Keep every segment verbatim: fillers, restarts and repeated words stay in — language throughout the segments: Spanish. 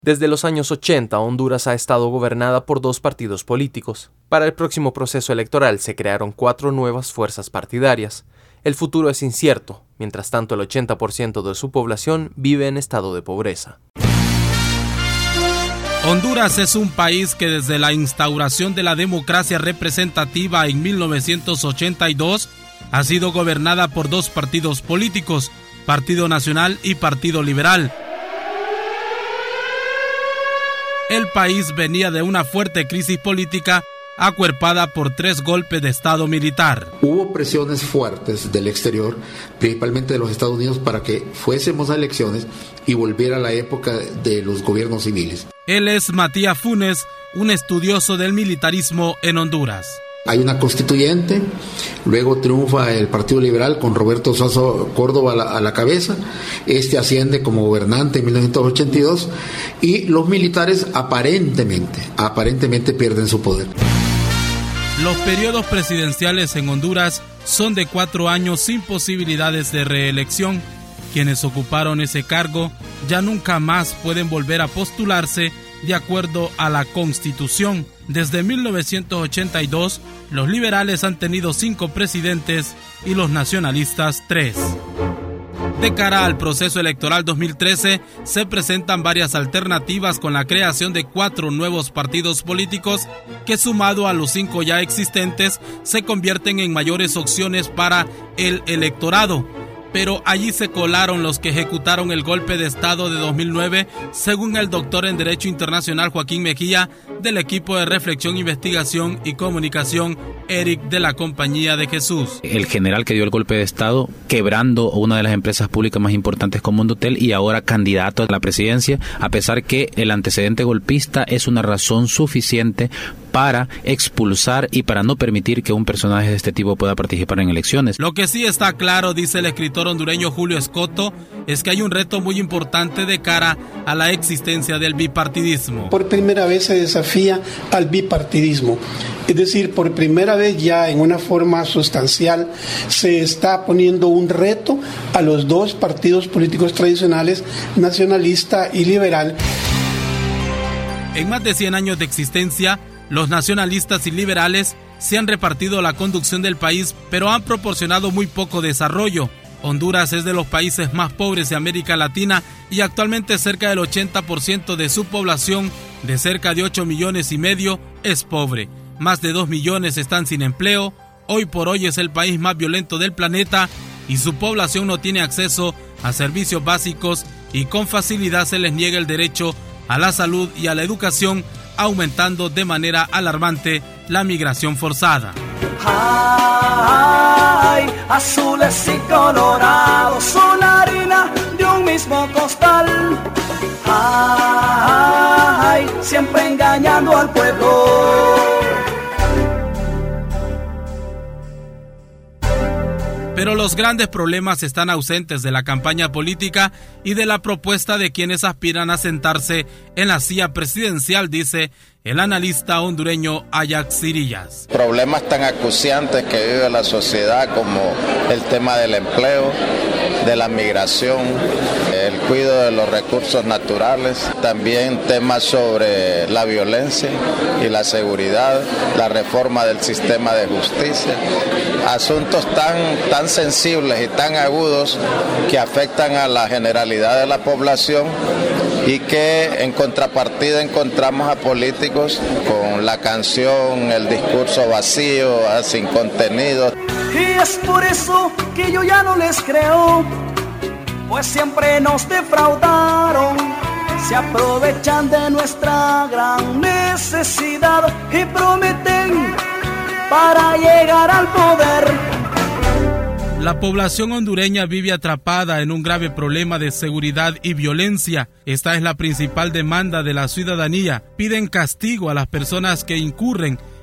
Desde los años ochenta, Honduras ha estado gobernada por dos partidos políticos. Para el próximo proceso electoral se crearon cuatro nuevas fuerzas partidarias. El futuro es incierto, mientras tanto el ochenta por ciento de su población vive en estado de pobreza. Honduras es un país que desde la instauración de la democracia representativa en mil novecientos ochenta y dos ha sido gobernada por dos partidos políticos, Partido Nacional y Partido Liberal. El país venía de una fuerte crisis política acuerpada por tres golpes de Estado militar. Hubo presiones fuertes del exterior, principalmente de los Estados Unidos, para que fuésemos a elecciones y volviera a la época de los gobiernos civiles. Él es Matías Funes, un estudioso del militarismo en Honduras. Hay una constituyente, luego triunfa el Partido Liberal con Roberto Suazo Córdoba a la, a la cabeza, este asciende como gobernante en mil novecientos ochenta y dos y los militares aparentemente, aparentemente pierden su poder. Los periodos presidenciales en Honduras son de cuatro años sin posibilidades de reelección. Quienes ocuparon ese cargo ya nunca más pueden volver a postularse de acuerdo a la Constitución. Desde mil novecientos ochenta y dos, los liberales han tenido cinco presidentes y los nacionalistas tres. De cara al proceso electoral dos mil trece, se presentan varias alternativas con la creación de cuatro nuevos partidos políticos que, sumado a los cinco ya existentes, se convierten en mayores opciones para el electorado. Pero allí se colaron los que ejecutaron el golpe de Estado de dos mil nueve, según el doctor en Derecho Internacional Joaquín Mejía, del equipo de Reflexión, Investigación y Comunicación ERIC de la Compañía de Jesús. El general que dio el golpe de Estado, quebrando una de las empresas públicas más importantes como Mundotel y ahora candidato a la presidencia, a pesar que el antecedente golpista es una razón suficiente para expulsar y para no permitir que un personaje de este tipo pueda participar en elecciones. Lo que sí está claro, dice el escritor hondureño Julio Escoto, es que hay un reto muy importante de cara a la existencia del bipartidismo. Por primera vez se desafía al bipartidismo, es decir, por primera vez ya en una forma sustancial se está poniendo un reto a los dos partidos políticos tradicionales, nacionalista y liberal. En más de cien años de existencia, los nacionalistas y liberales se han repartido la conducción del país, pero han proporcionado muy poco desarrollo. Honduras es de los países más pobres de América Latina y actualmente cerca del ochenta por ciento de su población, de cerca de ocho millones y medio, es pobre. Más de dos millones están sin empleo. Hoy por hoy es el país más violento del planeta y su población no tiene acceso a servicios básicos y con facilidad se les niega el derecho a la salud y a la educación, aumentando de manera alarmante la migración forzada. Ay, azules y colorados son harina de un mismo costal. Ay, siempre engañando al pueblo. Pero los grandes problemas están ausentes de la campaña política y de la propuesta de quienes aspiran a sentarse en la silla presidencial, dice el analista hondureño Ajax Cirillas. Problemas tan acuciantes que vive la sociedad como el tema del empleo, de la migración, el cuidado de los recursos naturales, también temas sobre la violencia y la seguridad, la reforma del sistema de justicia, asuntos tan, tan sensibles y tan agudos que afectan a la generalidad de la población y que en contrapartida encontramos a políticos con la canción, el discurso vacío, sin contenido. Y es por eso que yo ya no les creo, pues siempre nos defraudaron, se aprovechan de nuestra gran necesidad y prometen para llegar al poder. La población hondureña vive atrapada en un grave problema de seguridad y violencia. Esta es la principal demanda de la ciudadanía. Piden castigo a las personas que incurren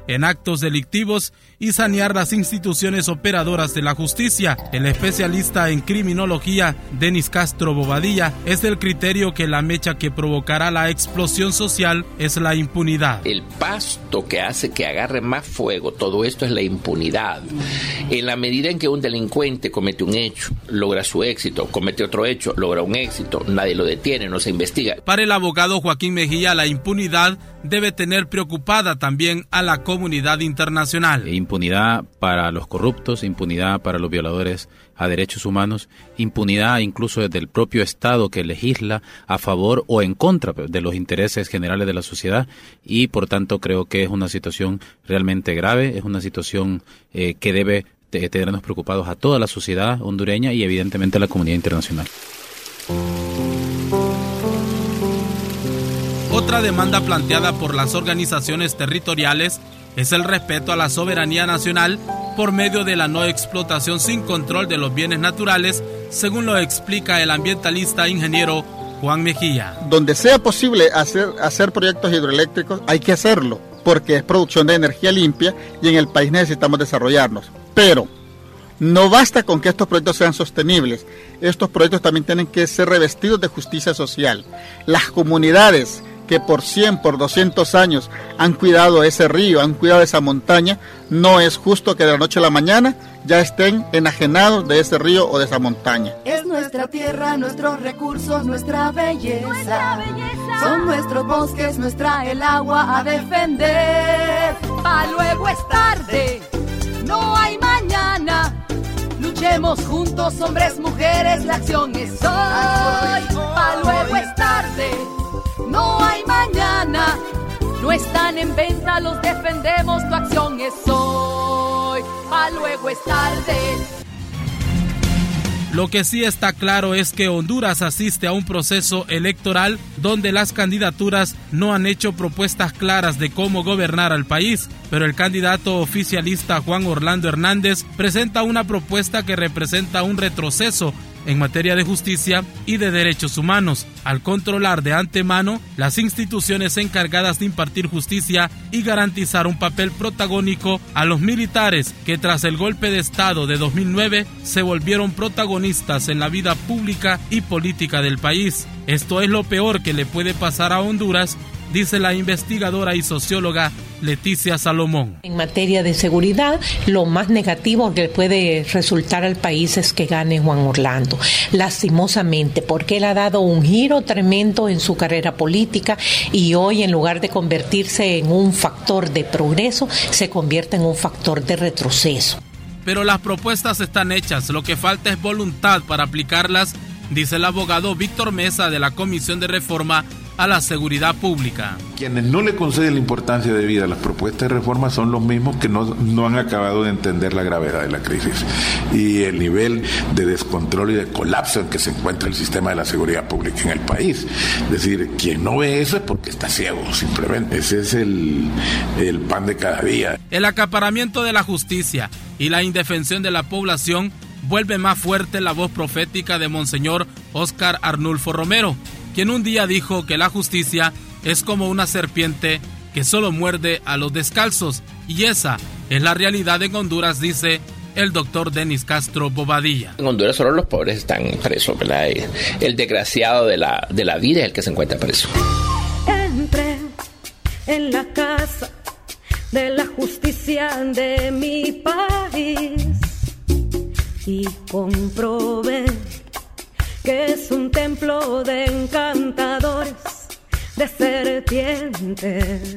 en actos delictivos y sanear las instituciones operadoras de la justicia. El especialista en criminología, Denis Castro Bobadilla, es del criterio que la mecha que provocará la explosión social es la impunidad. El pasto que hace que agarre más fuego todo esto es la impunidad. En la medida en que un delincuente comete un hecho, logra su éxito, comete otro hecho, logra un éxito, nadie lo detiene, no se investiga. Para el abogado Joaquín Mejía, la impunidad debe tener preocupada también a la comunidad internacional. Impunidad para los corruptos, impunidad para los violadores a derechos humanos, impunidad incluso desde el propio Estado que legisla a favor o en contra de los intereses generales de la sociedad, y por tanto creo que es una situación realmente grave, es una situación eh, que debe de tenernos preocupados a toda la sociedad hondureña y evidentemente a la comunidad internacional. Otra demanda planteada por las organizaciones territoriales es el respeto a la soberanía nacional por medio de la no explotación sin control de los bienes naturales, según lo explica el ambientalista ingeniero Juan Mejía. Donde sea posible hacer, hacer proyectos hidroeléctricos, hay que hacerlo, porque es producción de energía limpia y en el país necesitamos desarrollarnos. Pero no basta con que estos proyectos sean sostenibles, estos proyectos también tienen que ser revestidos de justicia social. Las comunidades que por cien, por doscientos años han cuidado ese río, han cuidado esa montaña, no es justo que de la noche a la mañana ya estén enajenados de ese río o de esa montaña. Es nuestra tierra, nuestros recursos, nuestra belleza. Nuestra belleza. Son nuestros bosques, nuestra el agua a defender. Pa' luego es tarde, no hay mañana. Luchemos juntos, hombres, mujeres, la acción es hoy. Pa' luego es tarde, no hay mañana, no están en venta, los defendemos, tu acción es hoy, pa' luego es tarde. Lo que sí está claro es que Honduras asiste a un proceso electoral donde las candidaturas no han hecho propuestas claras de cómo gobernar al país, pero el candidato oficialista Juan Orlando Hernández presenta una propuesta que representa un retroceso en materia de justicia y de derechos humanos, al controlar de antemano las instituciones encargadas de impartir justicia y garantizar un papel protagónico a los militares que tras el golpe de Estado de dos mil nueve se volvieron protagonistas en la vida pública y política del país. Esto es lo peor que le puede pasar a Honduras, dice la investigadora y socióloga Leticia Salomón. En materia de seguridad, lo más negativo que puede resultar al país es que gane Juan Orlando, lastimosamente, porque él ha dado un giro tremendo en su carrera política y hoy, en lugar de convertirse en un factor de progreso, se convierte en un factor de retroceso. Pero las propuestas están hechas, lo que falta es voluntad para aplicarlas, dice el abogado Víctor Mesa de la Comisión de Reforma a la Seguridad Pública. Quienes no le conceden la importancia debida a las propuestas de reforma son los mismos que no, no han acabado de entender la gravedad de la crisis y el nivel de descontrol y de colapso en que se encuentra el sistema de la seguridad pública en el país. Es decir, quien no ve eso es porque está ciego, simplemente. Ese es el, el pan de cada día. El acaparamiento de la justicia y la indefensión de la población vuelve más fuerte la voz profética de Monseñor Óscar Arnulfo Romero, quien un día dijo que la justicia es como una serpiente que solo muerde a los descalzos, y esa es la realidad en Honduras, dice el doctor Denis Castro Bobadilla. En Honduras solo los pobres están presos, ¿verdad? El desgraciado de la, de la vida es el que se encuentra preso. Entré en la casa de la justicia de mi país y comprobé que es un templo de encantadores, de serpientes.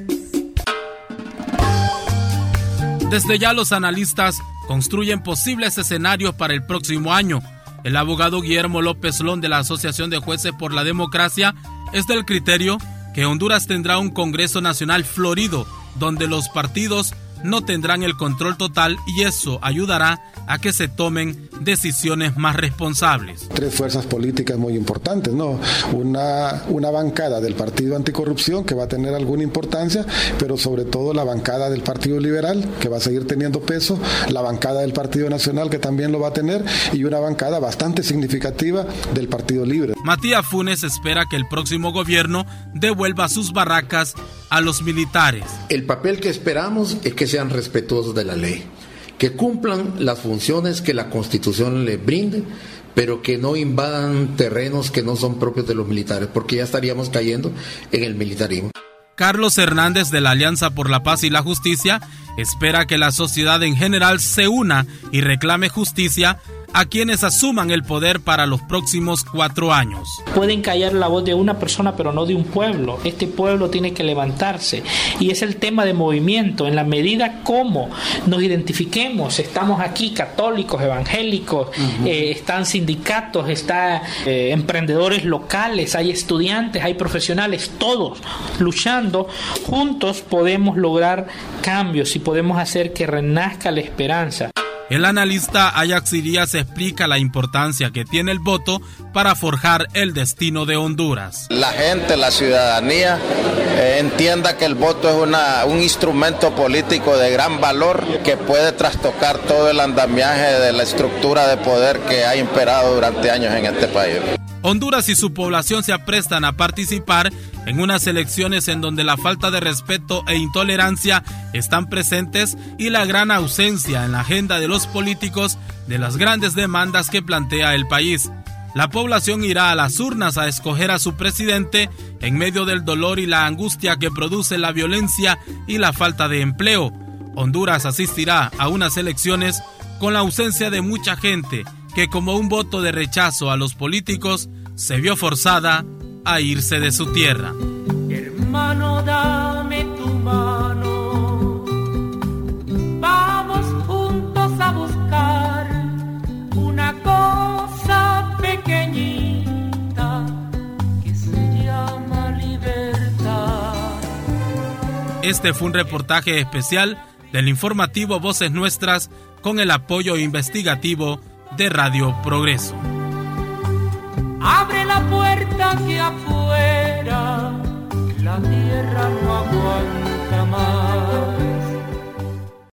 Desde ya los analistas construyen posibles escenarios para el próximo año. El abogado Guillermo López Lón de la Asociación de Jueces por la Democracia es del criterio que Honduras tendrá un Congreso Nacional florido, donde los partidos no tendrán el control total y eso ayudará a que se tomen decisiones más responsables. Tres fuerzas políticas muy importantes, ¿no? Una, una bancada del Partido Anticorrupción que va a tener alguna importancia, pero sobre todo la bancada del Partido Liberal que va a seguir teniendo peso, la bancada del Partido Nacional que también lo va a tener y una bancada bastante significativa del Partido Libre. Matías Funes espera que el próximo gobierno devuelva sus barracas a los militares. El papel que esperamos es que sean respetuosos de la ley, que cumplan las funciones que la Constitución les brinde, pero que no invadan terrenos que no son propios de los militares, porque ya estaríamos cayendo en el militarismo. Carlos Hernández, de la Alianza por la Paz y la Justicia, espera que la sociedad en general se una y reclame justicia a quienes asuman el poder para los próximos cuatro años. Pueden callar la voz de una persona, pero no de un pueblo. Este pueblo tiene que levantarse. Y es el tema de movimiento. En la medida como nos identifiquemos, estamos aquí católicos, evangélicos, uh-huh. eh, están sindicatos, están eh, emprendedores locales, hay estudiantes, hay profesionales, todos luchando. Juntos podemos lograr cambios y podemos hacer que renazca la esperanza. El analista Ajax Irías explica la importancia que tiene el voto para forjar el destino de Honduras. La gente, la ciudadanía, eh, entienda que el voto es una, un instrumento político de gran valor que puede trastocar todo el andamiaje de la estructura de poder que ha imperado durante años en este país. Honduras y su población se aprestan a participar en unas elecciones en donde la falta de respeto e intolerancia están presentes y la gran ausencia en la agenda de los políticos de las grandes demandas que plantea el país. La población irá a las urnas a escoger a su presidente en medio del dolor y la angustia que produce la violencia y la falta de empleo. Honduras asistirá a unas elecciones con la ausencia de mucha gente que, como un voto de rechazo a los políticos, se vio forzada a irse de su tierra. Hermano, dame tu mano, vamos juntos a buscar una cosa pequeñita que se llama libertad. Este fue un reportaje especial del informativo Voces Nuestras con el apoyo investigativo de Radio Progreso. Abre la puerta que afuera la tierra no